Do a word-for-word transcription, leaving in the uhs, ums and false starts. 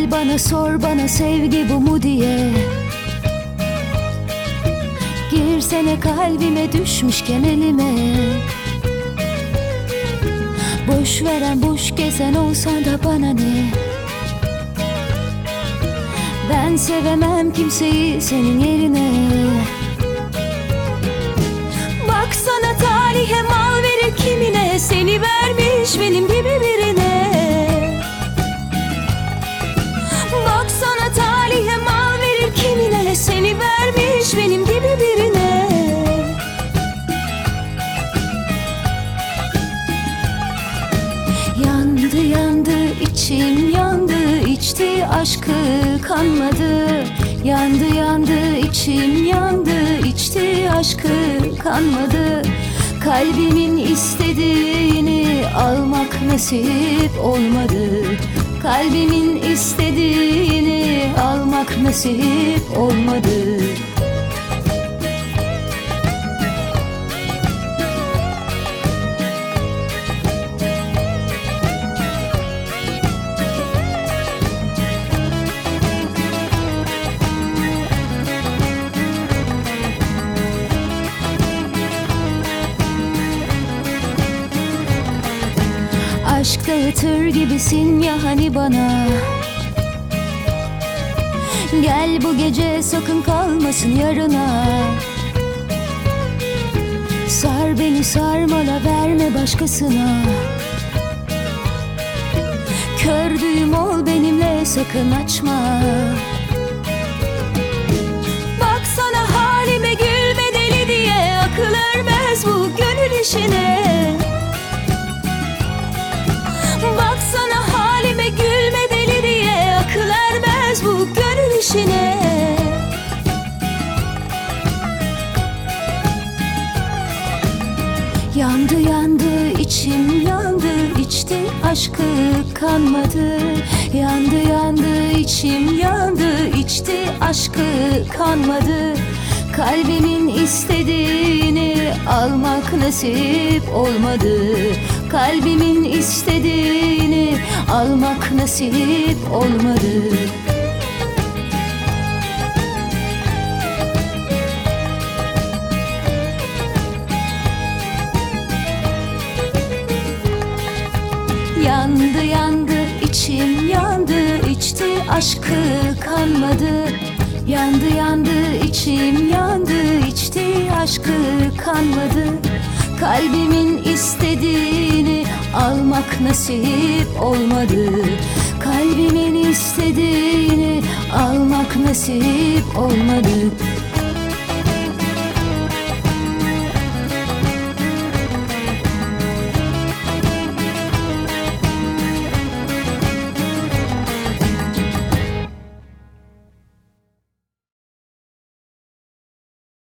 Gel bana sor, bana sevgi bu mu diye. Girsene kalbime, düşmüşken elime. Boş veren, boş gezen olsan da bana ne? Ben sevemem kimseyi senin yerine. Baksana talihe mal verir kimine, seni vermiş benim gibi birine. Baksana talihe mal verir kimine, seni vermiş benim gibi birine. Yandı yandı içim yandı, içti aşkı kanmadı. Yandı yandı içim yandı, içti aşkı kanmadı. Kalbimin istediğini almak nasip olmadı. Kalbimin istediğini almak nasip olmadı. Aşk dağıtır gibisin ya hani bana. Gel bu gece sakın kalmasın yarına. Sar beni sarmala, verme başkasına. Kördüğüm ol benimle, sakın açma. Baksana halime, gülme deli diye. Akıl ermez bu gönül işine. Baksana halime, gülme deli diye. Akıl ermez bu gönül işine. Yandı yandı içim yandı, içti aşkı kanmadı. Yandı yandı içim yandı, içti aşkı kanmadı. Kalbimin istediğini almak nasip olmadı. Kalbimin istediğini almak nasip olmadı. Yandı yandı içim yandı, içti aşkı kanmadı. Yandı yandı içim yandı, içti aşkı kanmadı. Kalbimin istediğini almak nasip olmadı. Kalbimin istediğini almak nasip olmadı.